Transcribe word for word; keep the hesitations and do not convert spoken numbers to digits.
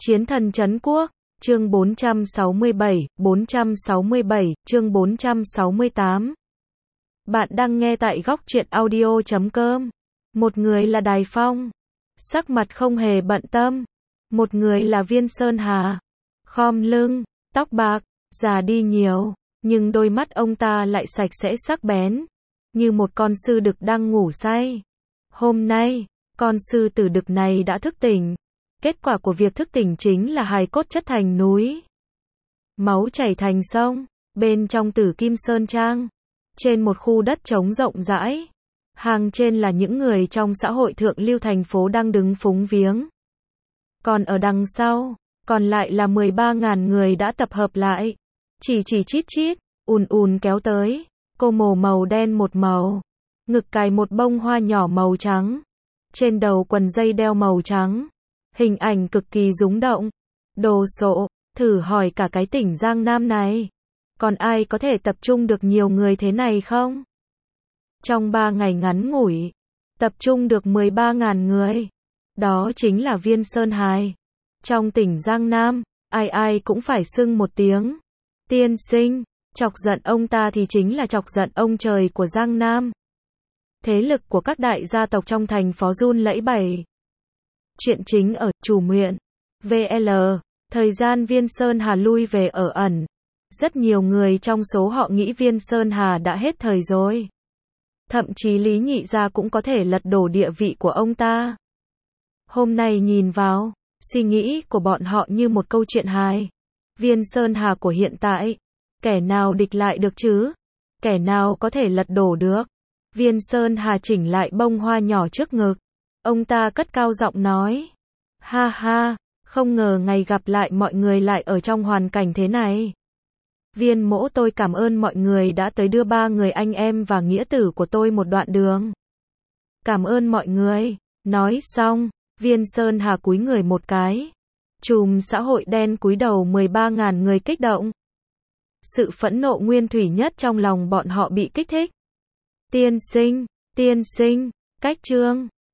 Chiến thần trấn quốc, chương bốn trăm sáu mươi bảy, bốn trăm sáu mươi bảy, chương bốn trăm sáu mươi tám. Bạn đang nghe tại góc truyện audio chấm com. Một người là Đài Phong, sắc mặt không hề bận tâm. Một người là Viên Sơn Hà, khom lưng, tóc bạc, già đi nhiều, nhưng đôi mắt ông ta lại sạch sẽ sắc bén, như một con sư đực đang ngủ say. Hôm nay, con sư tử đực này đã thức tỉnh. Kết quả của việc thức tỉnh chính là hài cốt chất thành núi, máu chảy thành sông, bên trong Tử Kim Sơn Trang, trên một khu đất trống rộng rãi. Hàng trên là những người trong xã hội thượng lưu thành phố đang đứng phúng viếng. Còn ở đằng sau, còn lại là mười ba nghìn người đã tập hợp lại, chỉ chỉ chít chít, ùn ùn kéo tới. Cô mồ màu đen một màu, ngực cài một bông hoa nhỏ màu trắng, trên đầu quần dây đeo màu trắng. Hình ảnh cực kỳ rúng động. Đồ sộ, thử hỏi cả cái tỉnh Giang Nam này, còn ai có thể tập trung được nhiều người thế này không? Trong ba ngày ngắn ngủi, tập trung được mười ba nghìn người. Đó chính là Viên Sơn Hài. Trong tỉnh Giang Nam, ai ai cũng phải xưng một tiếng tiên sinh. Chọc giận ông ta thì chính là chọc giận ông trời của Giang Nam. Thế lực của các đại gia tộc trong thành phố run lẩy bẩy. Chuyện chính ở Chủ Nguyện. vê lờ, thời gian Viên Sơn Hà lui về ở ẩn. Rất nhiều người trong số họ nghĩ Viên Sơn Hà đã hết thời rồi. Thậm chí Lý Nhị Gia cũng có thể lật đổ địa vị của ông ta. Hôm nay nhìn vào, suy nghĩ của bọn họ như một câu chuyện hài. Viên Sơn Hà của hiện tại, kẻ nào địch lại được chứ? Kẻ nào có thể lật đổ được? Viên Sơn Hà chỉnh lại bông hoa nhỏ trước ngực. Ông ta cất cao giọng nói. Ha ha, không ngờ ngày gặp lại mọi người lại ở trong hoàn cảnh thế này. Viên mỗ tôi cảm ơn mọi người đã tới đưa ba người anh em và nghĩa tử của tôi một đoạn đường. Cảm ơn mọi người. Nói xong, Viên Sơn Hà cúi người một cái. Chùm xã hội đen cúi đầu mười ba nghìn người kích động. Sự phẫn nộ nguyên thủy nhất trong lòng bọn họ bị kích thích. Tiên sinh, tiên sinh, cách trương.